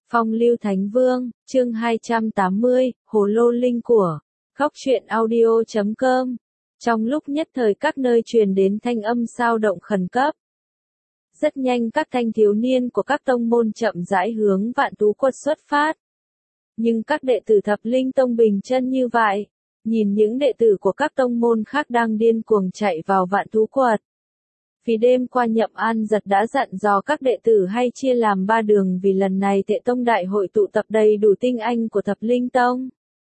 Phong lưu Thánh Vương, chương 280, Hồ lô linh của Góc truyện audio.com. Trong lúc nhất thời các nơi truyền đến thanh âm sao động khẩn cấp. Rất nhanh các thanh thiếu niên của các tông môn chậm rãi hướng Vạn Tú Quật xuất phát. Nhưng các đệ tử Thập Linh Tông bình chân như vậy, nhìn những đệ tử của các tông môn khác đang điên cuồng chạy vào Vạn Tú Quật. Vì đêm qua Nhậm An Giật đã dặn dò các đệ tử hay chia làm 3 đường vì lần này Tệ Tông Đại hội tụ tập đầy đủ tinh anh của Thập Linh Tông.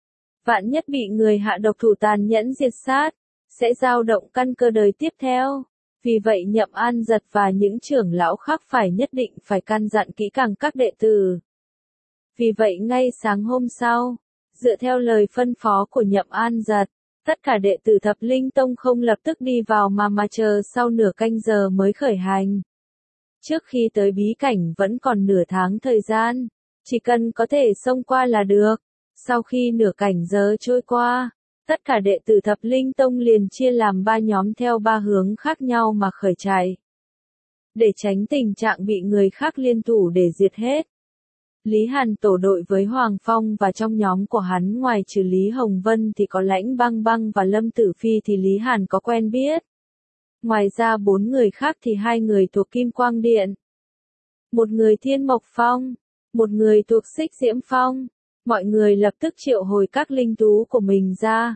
Vạn nhất bị người hạ độc thủ tàn nhẫn diệt sát, sẽ dao động căn cơ đời tiếp theo. Vì vậy Nhậm An Giật và những trưởng lão khác phải nhất định phải căn dặn kỹ càng các đệ tử. Vì vậy ngay sáng hôm sau, dựa theo lời phân phó của Nhậm An Giật, tất cả đệ tử Thập Linh Tông không lập tức đi vào mà chờ sau nửa canh giờ mới khởi hành. Trước khi tới bí cảnh vẫn còn nửa tháng thời gian, chỉ cần có thể xông qua là được. Sau khi nửa cảnh giờ trôi qua, tất cả đệ tử Thập Linh Tông liền chia làm 3 nhóm theo 3 hướng khác nhau mà khởi chạy. Để tránh tình trạng bị người khác liên thủ để diệt hết, Lý Hàn tổ đội với Hoàng Phong và trong nhóm của hắn ngoài trừ Lý Hồng Vân thì có Lãnh Băng Băng và Lâm Tử Phi thì Lý Hàn có quen biết. Ngoài ra 4 người khác thì 2 người thuộc Kim Quang Điện, một người Thiên Mộc Phong, một người thuộc Xích Diễm Phong. Mọi người lập tức triệu hồi các linh thú của mình ra.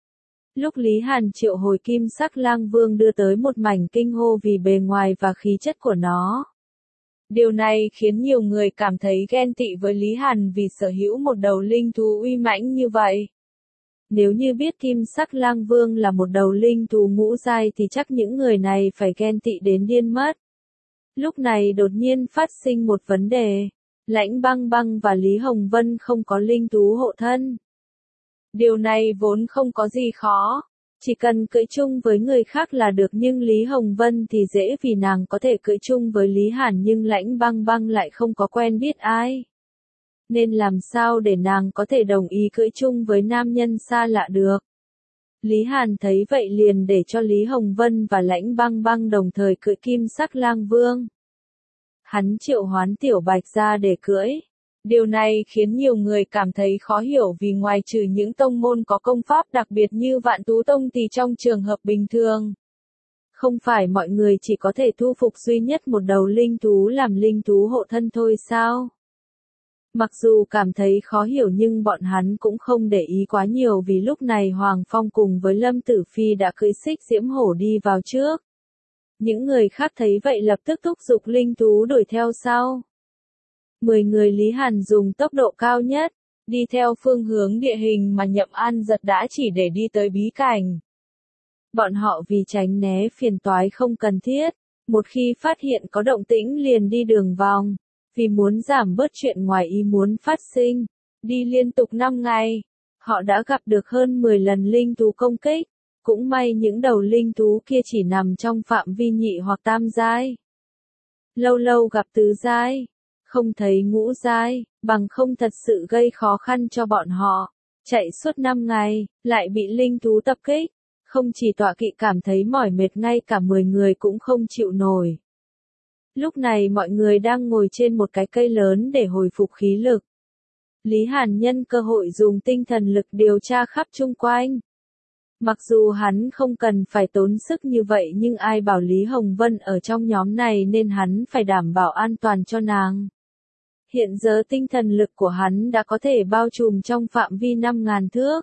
Lúc Lý Hàn triệu hồi Kim Sắc Lang Vương đưa tới một mảnh kinh hô vì bề ngoài và khí chất của nó. Điều này khiến nhiều người cảm thấy ghen tị với Lý Hàn vì sở hữu một đầu linh thú uy mãnh như vậy. Nếu như biết Kim Sắc Lang Vương là một đầu linh thú ngũ giai thì chắc những người này phải ghen tị đến điên mất. Lúc này đột nhiên phát sinh một vấn đề. Lãnh Băng Băng và Lý Hồng Vân không có linh thú hộ thân. Điều này vốn không có gì khó, chỉ cần cưỡi chung với người khác là được, nhưng Lý Hồng Vân thì dễ vì nàng có thể cưỡi chung với Lý Hàn, nhưng Lãnh Băng Băng lại không có quen biết ai. Nên làm sao để nàng có thể đồng ý cưỡi chung với nam nhân xa lạ được. Lý Hàn thấy vậy liền để cho Lý Hồng Vân và Lãnh Băng Băng đồng thời cưỡi Kim Sắc Lang Vương. Hắn triệu hoán Tiểu Bạch ra để cưỡi. Điều này khiến nhiều người cảm thấy khó hiểu vì ngoài trừ những tông môn có công pháp đặc biệt như Vạn Tú Tông thì trong trường hợp bình thường, không phải mọi người chỉ có thể thu phục duy nhất một đầu linh thú làm linh thú hộ thân thôi sao? Mặc dù cảm thấy khó hiểu nhưng bọn hắn cũng không để ý quá nhiều vì lúc này Hoàng Phong cùng với Lâm Tử Phi đã cưỡi Xích Diễm Hổ đi vào trước. Những người khác thấy vậy lập tức thúc giục linh thú đuổi theo sau. 10 người Lý Hàn dùng tốc độ cao nhất, đi theo phương hướng địa hình mà Nhậm An Giật đã chỉ để đi tới bí cảnh. Bọn họ vì tránh né phiền toái không cần thiết, một khi phát hiện có động tĩnh liền đi đường vòng, vì muốn giảm bớt chuyện ngoài ý muốn phát sinh. Đi liên tục 5 ngày, họ đã gặp được hơn 10 lần linh thú công kích. Cũng may những đầu linh thú kia chỉ nằm trong phạm vi nhị hoặc tam giai. Lâu lâu gặp tứ giai, không thấy ngũ giai, bằng không thật sự gây khó khăn cho bọn họ. Chạy suốt 5 ngày, lại bị linh thú tập kích. Không chỉ tọa kỵ cảm thấy mỏi mệt, ngay cả 10 người cũng không chịu nổi. Lúc này mọi người đang ngồi trên một cái cây lớn để hồi phục khí lực. Lý Hàn nhân cơ hội dùng tinh thần lực điều tra khắp chung quanh. Mặc dù hắn không cần phải tốn sức như vậy nhưng ai bảo Lý Hồng Vân ở trong nhóm này nên hắn phải đảm bảo an toàn cho nàng. Hiện giờ tinh thần lực của hắn đã có thể bao trùm trong phạm vi 5.000 thước.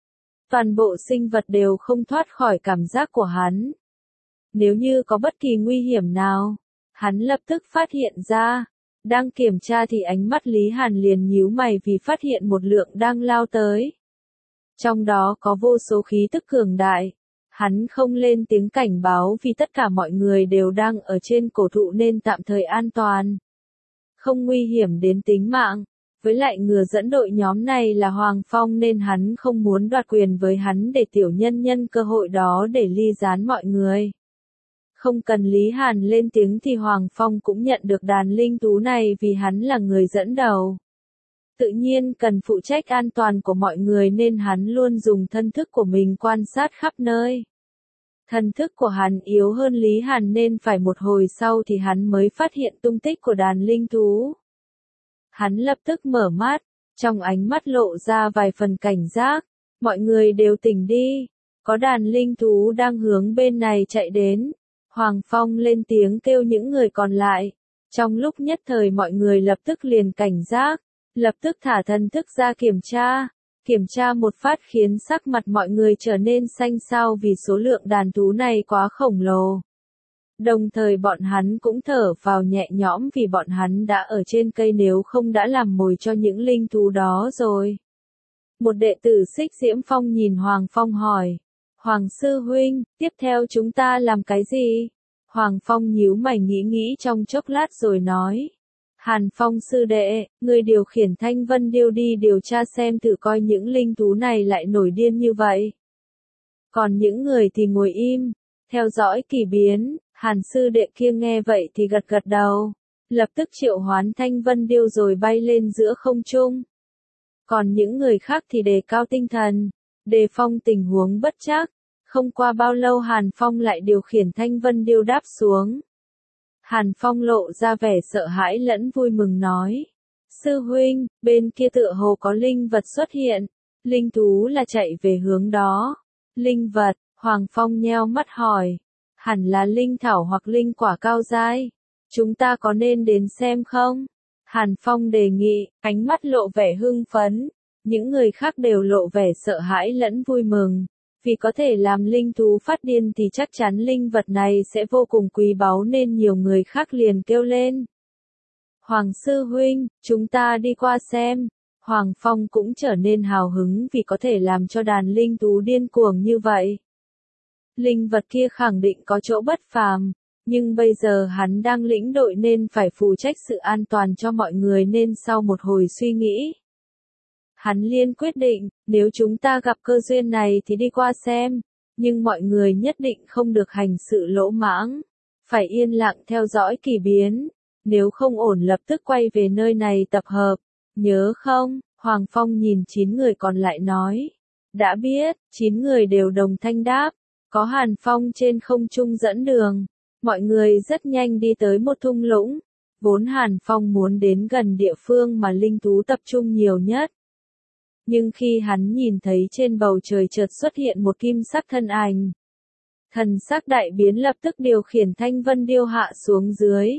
Toàn bộ sinh vật đều không thoát khỏi cảm giác của hắn. Nếu như có bất kỳ nguy hiểm nào, hắn lập tức phát hiện ra. Đang kiểm tra thì ánh mắt Lý Hàn liền nhíu mày vì phát hiện một lượng đang lao tới. Trong đó có vô số khí tức cường đại. Hắn không lên tiếng cảnh báo vì tất cả mọi người đều đang ở trên cổ thụ nên tạm thời an toàn. Không nguy hiểm đến tính mạng. Với lại người dẫn đội nhóm này là Hoàng Phong nên hắn không muốn đoạt quyền với hắn để tiểu nhân nhân cơ hội đó để ly gián mọi người. Không cần Lý Hàn lên tiếng thì Hoàng Phong cũng nhận được đàn linh thú này vì hắn là người dẫn đầu. Tự nhiên cần phụ trách an toàn của mọi người nên hắn luôn dùng thân thức của mình quan sát khắp nơi. Thần thức của hắn yếu hơn Lý Hàn nên phải một hồi sau thì hắn mới phát hiện tung tích của đàn linh thú. Hắn lập tức mở mắt, trong ánh mắt lộ ra vài phần cảnh giác. Mọi người đều tỉnh đi, có đàn linh thú đang hướng bên này chạy đến. Hoàng Phong lên tiếng kêu những người còn lại. Trong lúc nhất thời mọi người lập tức liền cảnh giác, lập tức thả thần thức ra kiểm tra. Kiểm tra một phát khiến sắc mặt mọi người trở nên xanh xao vì số lượng đàn thú này quá khổng lồ. Đồng thời bọn hắn cũng thở vào nhẹ nhõm vì bọn hắn đã ở trên cây nếu không đã làm mồi cho những linh thú đó rồi. Một đệ tử Xích Diễm Phong nhìn Hoàng Phong hỏi. Hoàng sư huynh, tiếp theo chúng ta làm cái gì? Hoàng Phong nhíu mày nghĩ trong chốc lát rồi nói. Hàn Phong sư đệ, người điều khiển Thanh Vân Điêu đi điều tra xem thử coi những linh thú này lại nổi điên như vậy. Còn những người thì ngồi im, theo dõi kỳ biến. Hàn sư đệ kia nghe vậy thì gật gật đầu, lập tức triệu hoán Thanh Vân Điêu rồi bay lên giữa không trung. Còn những người khác thì đề cao tinh thần, đề phòng tình huống bất trắc. Không qua bao lâu Hàn Phong lại điều khiển Thanh Vân Điêu đáp xuống. Hàn Phong lộ ra vẻ sợ hãi lẫn vui mừng nói. Sư huynh, bên kia tựa hồ có linh vật xuất hiện. Linh thú là chạy về hướng đó. Linh vật, Hoàng Phong nheo mắt hỏi. Hẳn là linh thảo hoặc linh quả cao giai. Chúng ta có nên đến xem không? Hàn Phong đề nghị, ánh mắt lộ vẻ hưng phấn. Những người khác đều lộ vẻ sợ hãi lẫn vui mừng. Vì có thể làm linh thú phát điên thì chắc chắn linh vật này sẽ vô cùng quý báu nên nhiều người khác liền kêu lên. Hoàng sư huynh, chúng ta đi qua xem. Hoàng Phong cũng trở nên hào hứng vì có thể làm cho đàn linh thú điên cuồng như vậy. Linh vật kia khẳng định có chỗ bất phàm, nhưng bây giờ hắn đang lĩnh đội nên phải phụ trách sự an toàn cho mọi người nên sau một hồi suy nghĩ. Hắn liền quyết định, nếu chúng ta gặp cơ duyên này thì đi qua xem, nhưng mọi người nhất định không được hành sự lỗ mãng, phải yên lặng theo dõi kỳ biến, nếu không ổn lập tức quay về nơi này tập hợp, nhớ không? Hoàng Phong nhìn 9 người còn lại nói. Đã biết, 9 người đều đồng thanh đáp, có Hàn Phong trên không trung dẫn đường, mọi người rất nhanh đi tới một thung lũng, vốn Hàn Phong muốn đến gần địa phương mà linh thú tập trung nhiều nhất. Nhưng khi hắn nhìn thấy trên bầu trời chợt xuất hiện một kim sắc thân ảnh, thần sắc đại biến lập tức điều khiển Thanh Vân Điêu hạ xuống dưới.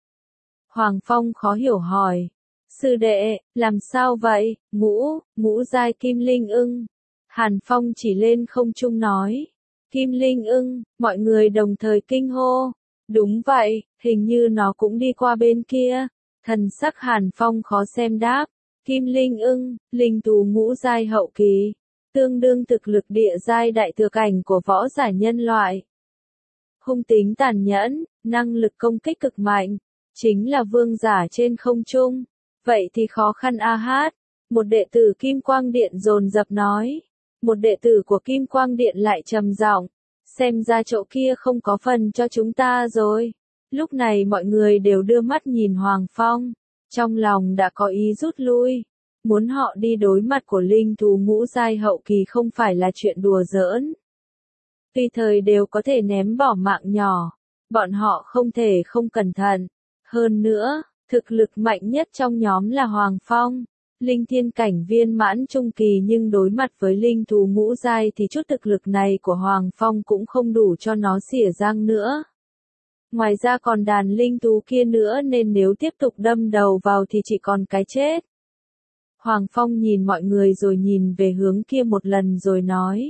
Hoàng Phong khó hiểu hỏi, sư đệ, làm sao vậy? Ngũ giai kim linh ưng. Hàn Phong chỉ lên không trung nói, kim linh ưng, mọi người đồng thời kinh hô. Đúng vậy, hình như nó cũng đi qua bên kia. Thần sắc Hàn Phong khó xem đáp. Kim linh ưng, linh thú ngũ giai hậu kỳ, tương đương thực lực địa giai đại thừa cảnh của võ giả nhân loại. Hung tính tàn nhẫn, năng lực công kích cực mạnh, chính là vương giả trên không trung. Vậy thì khó khăn a hát. Một đệ tử Kim Quang Điện dồn dập nói. Một đệ tử của Kim Quang Điện lại trầm giọng, xem ra chỗ kia không có phần cho chúng ta rồi. Lúc này mọi người đều đưa mắt nhìn Hoàng Phong. Trong lòng đã có ý rút lui, muốn họ đi đối mặt của linh thú ngũ giai hậu kỳ không phải là chuyện đùa giỡn. Tùy thời đều có thể ném bỏ mạng nhỏ, bọn họ không thể không cẩn thận. Hơn nữa, thực lực mạnh nhất trong nhóm là Hoàng Phong, linh thiên cảnh viên mãn trung kỳ nhưng đối mặt với linh thú ngũ giai thì chút thực lực này của Hoàng Phong cũng không đủ cho nó xỉa răng nữa. Ngoài ra còn đàn linh thú kia nữa nên nếu tiếp tục đâm đầu vào thì chỉ còn cái chết. Hoàng Phong nhìn mọi người rồi nhìn về hướng kia một lần rồi nói.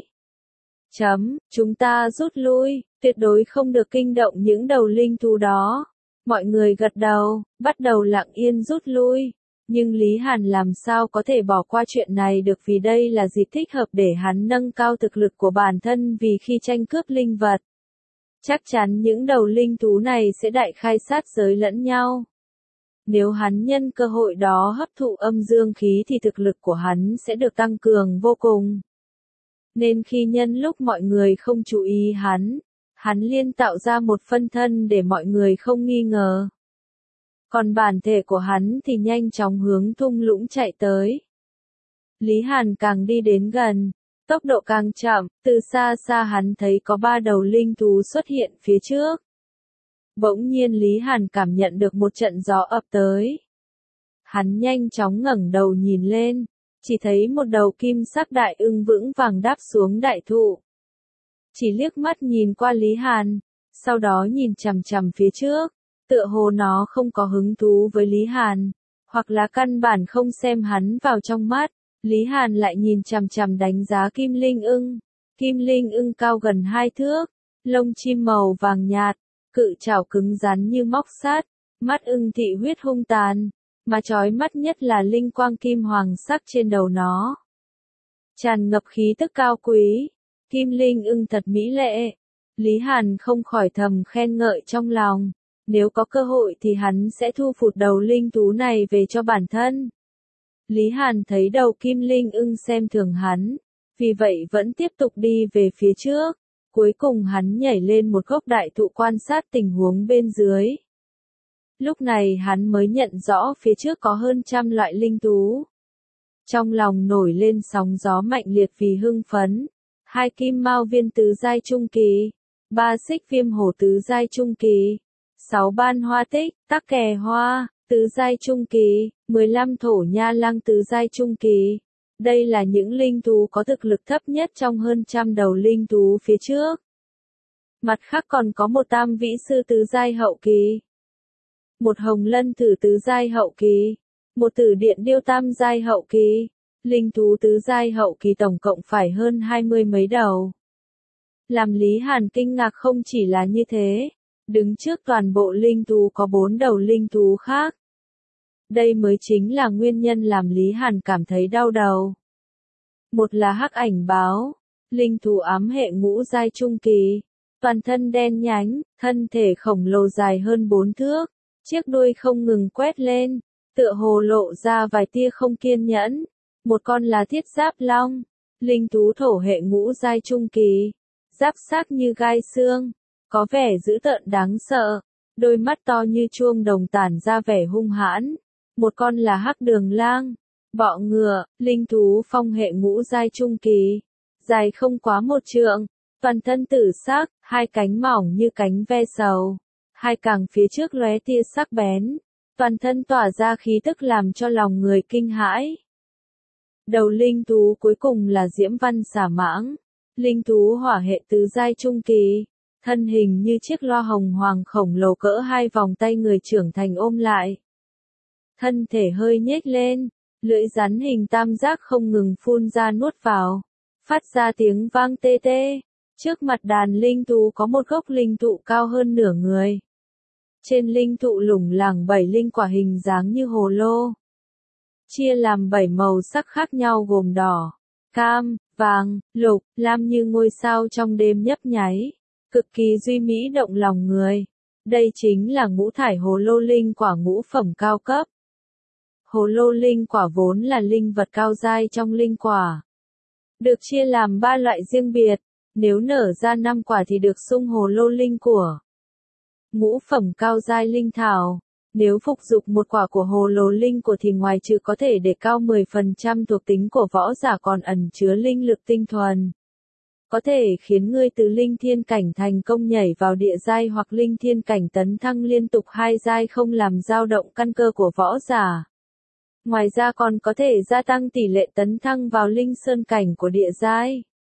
Chúng ta rút lui, tuyệt đối không được kinh động những đầu linh thú đó. Mọi người gật đầu, bắt đầu lặng yên rút lui. Nhưng Lý Hàn làm sao có thể bỏ qua chuyện này được vì đây là dịp thích hợp để hắn nâng cao thực lực của bản thân vì khi tranh cướp linh vật. Chắc chắn những đầu linh thú này sẽ đại khai sát giới lẫn nhau. Nếu hắn nhân cơ hội đó hấp thụ âm dương khí thì thực lực của hắn sẽ được tăng cường vô cùng. Nên khi nhân lúc mọi người không chú ý hắn liên tạo ra một phân thân để mọi người không nghi ngờ. Còn bản thể của hắn thì nhanh chóng hướng thung lũng chạy tới. Lý Hàn càng đi đến gần, tốc độ càng chậm, từ xa xa hắn thấy có 3 đầu linh thú xuất hiện phía trước. Bỗng nhiên Lý Hàn cảm nhận được một trận gió ập tới. Hắn nhanh chóng ngẩng đầu nhìn lên, chỉ thấy một đầu kim sắc đại ưng vững vàng đáp xuống đại thụ. Chỉ liếc mắt nhìn qua Lý Hàn, sau đó nhìn chằm chằm phía trước, tựa hồ nó không có hứng thú với Lý Hàn, hoặc là căn bản không xem hắn vào trong mắt. Lý Hàn lại nhìn chằm chằm đánh giá Kim Linh ưng. Kim Linh ưng cao gần 2 thước, lông chim màu vàng nhạt, cự chảo cứng rắn như móc sắt, mắt ưng thị huyết hung tàn, mà chói mắt nhất là linh quang kim hoàng sắc trên đầu nó. Tràn ngập khí tức cao quý, Kim Linh ưng thật mỹ lệ. Lý Hàn không khỏi thầm khen ngợi trong lòng, nếu có cơ hội thì hắn sẽ thu phụt đầu linh thú này về cho bản thân. Lý Hàn thấy đầu Kim Linh ưng xem thường hắn, vì vậy vẫn tiếp tục đi về phía trước. Cuối cùng hắn nhảy lên một gốc đại thụ quan sát tình huống bên dưới. Lúc này hắn mới nhận rõ phía trước có hơn 100 loại linh thú. Trong lòng nổi lên sóng gió mạnh liệt vì hưng phấn. 2 kim mao viên tứ giai trung kỳ, 3 xích viêm hổ tứ giai trung kỳ, 6 ban hoa tích, tắc kè hoa, tứ giai trung kỳ, 15 thổ nha lăng tứ giai trung kỳ. Đây là những linh thú có thực lực thấp nhất trong hơn 100 đầu linh thú phía trước. Mặt khác còn có một tam vĩ sư tứ giai hậu kỳ, một hồng lân thử tứ giai hậu kỳ, một tử điện điêu tam giai hậu kỳ. Linh thú tứ giai hậu kỳ tổng cộng phải hơn 20 mấy đầu. Làm Lý Hàn kinh ngạc không chỉ là như thế, đứng trước toàn bộ linh thú có 4 đầu linh thú khác. Đây mới chính là nguyên nhân làm Lý Hàn cảm thấy đau đầu. Một là hắc ảnh báo, linh thú ám hệ ngũ giai trung kỳ, toàn thân đen nhánh, thân thể khổng lồ dài hơn 4 thước, chiếc đuôi không ngừng quét lên, tựa hồ lộ ra vài tia không kiên nhẫn. Một con là thiết giáp long, linh thú thổ hệ ngũ giai trung kỳ, giáp xác như gai xương, có vẻ dữ tợn đáng sợ, đôi mắt to như chuông đồng tản ra vẻ hung hãn. Một con là hắc đường lang, bọ ngựa, linh thú phong hệ ngũ giai trung kỳ, dài không quá 1 trượng, toàn thân tử sắc, 2 cánh mỏng như cánh ve sầu, 2 càng phía trước lóe tia sắc bén, toàn thân tỏa ra khí tức làm cho lòng người kinh hãi. Đầu linh thú cuối cùng là Diễm Văn Xà Mãng, linh thú hỏa hệ tứ giai trung kỳ, thân hình như chiếc loa hồng hoàng khổng lồ cỡ 2 vòng tay người trưởng thành ôm lại. Thân thể hơi nhếch lên, lưỡi rắn hình tam giác không ngừng phun ra nuốt vào, phát ra tiếng vang tê tê. Trước mặt đàn linh thú có một gốc linh thụ cao hơn nửa người. Trên linh thụ lủng lẳng 7 linh quả hình dáng như hồ lô, chia làm 7 màu sắc khác nhau gồm đỏ, cam, vàng, lục, lam như ngôi sao trong đêm nhấp nháy, cực kỳ duy mỹ động lòng người. Đây chính là ngũ thải hồ lô linh quả ngũ phẩm cao cấp. Hồ lô linh quả vốn là linh vật cao giai trong linh quả, được chia làm 3 loại riêng biệt, nếu nở ra 5 quả thì được xưng hồ lô linh của. Ngũ phẩm cao giai linh thảo, nếu phục dụng 1 quả của hồ lô linh của thì ngoài trừ có thể để cao 10% thuộc tính của võ giả còn ẩn chứa linh lực tinh thuần. Có thể khiến ngươi từ linh thiên cảnh thành công nhảy vào địa giai hoặc linh thiên cảnh tấn thăng liên tục 2 giai không làm dao động căn cơ của võ giả. Ngoài ra còn có thể gia tăng tỷ lệ tấn thăng vào linh sơn cảnh của địa giai.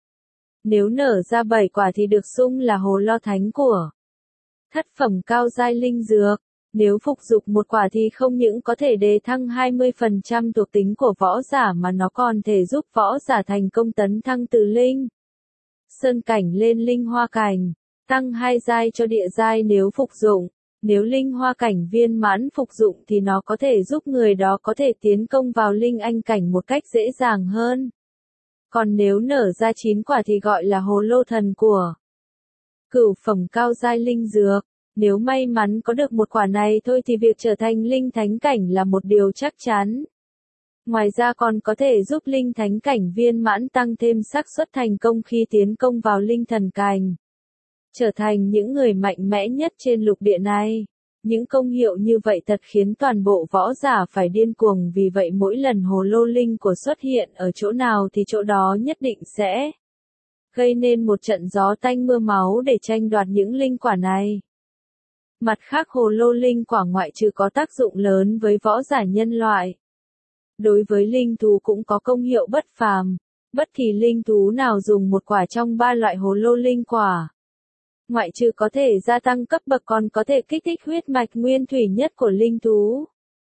Nếu nở ra 7 quả thì được xưng là hồ lo thánh của thất phẩm cao giai linh dược. Nếu phục dụng 1 quả thì không những có thể đề thăng 20% thuộc tính của võ giả mà nó còn thể giúp võ giả thành công tấn thăng từ linh sơn cảnh lên linh hoa cảnh, tăng 2 giai cho địa giai nếu phục dụng. Nếu linh hoa cảnh viên mãn phục dụng thì nó có thể giúp người đó có thể tiến công vào linh anh cảnh một cách dễ dàng hơn. Còn nếu nở ra 9 quả thì gọi là hồ lô thần của cửu phẩm cao giai linh dược. Nếu may mắn có được 1 quả này thôi thì việc trở thành linh thánh cảnh là một điều chắc chắn. Ngoài ra còn có thể giúp linh thánh cảnh viên mãn tăng thêm xác suất thành công khi tiến công vào linh thần cảnh, trở thành những người mạnh mẽ nhất trên lục địa này. Những công hiệu như vậy thật khiến toàn bộ võ giả phải điên cuồng, vì vậy mỗi lần hồ lô linh của xuất hiện ở chỗ nào thì chỗ đó nhất định sẽ gây nên một trận gió tanh mưa máu để tranh đoạt những linh quả này. Mặt khác hồ lô linh quả ngoại trừ có tác dụng lớn với võ giả nhân loại, đối với linh thú cũng có công hiệu bất phàm. Bất kỳ linh thú nào dùng một quả trong ba loại hồ lô linh quả, ngoại trừ có thể gia tăng cấp bậc còn có thể kích thích huyết mạch nguyên thủy nhất của linh thú,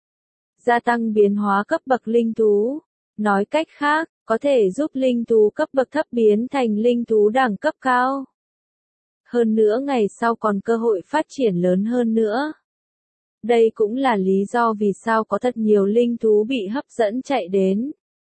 gia tăng biến hóa cấp bậc linh thú. Nói cách khác, có thể giúp linh thú cấp bậc thấp biến thành linh thú đẳng cấp cao. Hơn nữa ngày sau còn cơ hội phát triển lớn hơn nữa. Đây cũng là lý do vì sao có thật nhiều linh thú bị hấp dẫn chạy đến.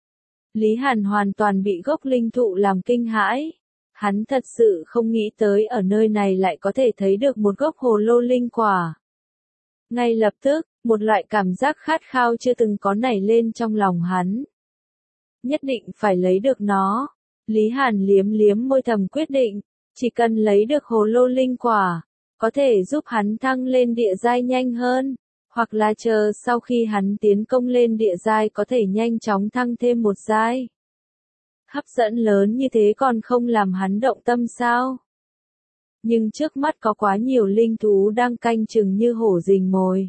Lý Hàn hoàn toàn bị gốc linh thụ làm kinh hãi. Hắn thật sự không nghĩ tới ở nơi này lại có thể thấy được một gốc hồ lô linh quả. Ngay lập tức, một loại cảm giác khát khao chưa từng có nảy lên trong lòng hắn. Nhất định phải lấy được nó. Lý Hàn liếm liếm môi thầm quyết định, chỉ cần lấy được hồ lô linh quả, có thể giúp hắn thăng lên địa giai nhanh hơn, hoặc là chờ sau khi hắn tiến công lên địa giai có thể nhanh chóng thăng thêm một giai. Hấp dẫn lớn như thế còn không làm hắn động tâm sao? Nhưng trước mắt có quá nhiều linh thú đang canh chừng như hổ rình mồi.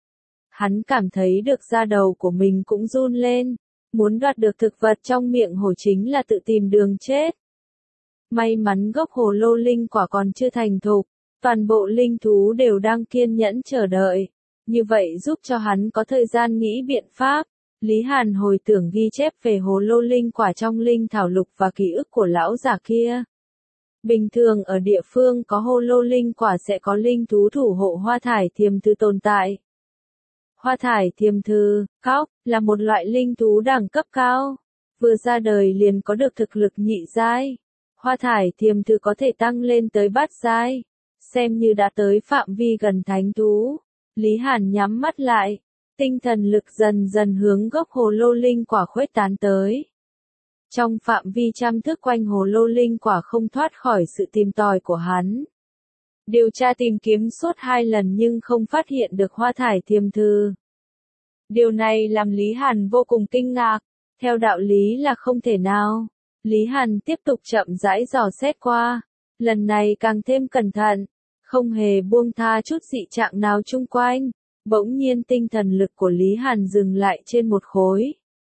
Hắn cảm thấy được da đầu của mình cũng run lên, muốn đoạt được thực vật trong miệng hổ chính là tự tìm đường chết. May mắn gốc hồ lô linh quả còn chưa thành thục, toàn bộ linh thú đều đang kiên nhẫn chờ đợi, như vậy giúp cho hắn có thời gian nghĩ biện pháp. Lý Hàn hồi tưởng ghi chép về hồ lô linh quả trong linh thảo lục và ký ức của lão già kia. Bình thường ở địa phương có hồ lô linh quả sẽ có linh thú thủ hộ hoa thải thiềm thư tồn tại. Hoa thải thiềm thư, cóc, là một loại linh thú đẳng cấp cao, vừa ra đời liền có được thực lực nhị giai. Hoa thải thiềm thư có thể tăng lên tới bát giai, xem như đã tới phạm vi gần thánh thú. Lý Hàn nhắm mắt lại, tinh thần lực dần dần hướng gốc hồ lô linh quả khuếch tán tới. Trong phạm vi trăm thước quanh hồ lô linh quả không thoát khỏi sự tìm tòi của hắn. Điều tra tìm kiếm suốt 2 lần nhưng không phát hiện được hoa thải thiềm thư. Điều này làm Lý Hàn vô cùng kinh ngạc, theo đạo lý là không thể nào. Lý Hàn tiếp tục chậm rãi dò xét qua, lần này càng thêm cẩn thận, không hề buông tha chút dị trạng nào chung quanh. Bỗng nhiên tinh thần lực của Lý Hàn dừng lại trên một khối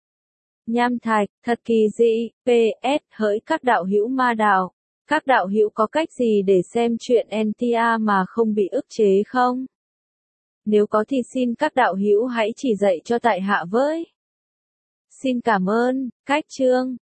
nham thạch, thật kỳ dị. PS, hỡi các đạo hữu ma đạo, các đạo hữu có cách gì để xem chuyện NTR mà không bị ức chế không? Nếu có thì xin các đạo hữu hãy chỉ dạy cho tại hạ với. Xin cảm ơn. Cách chương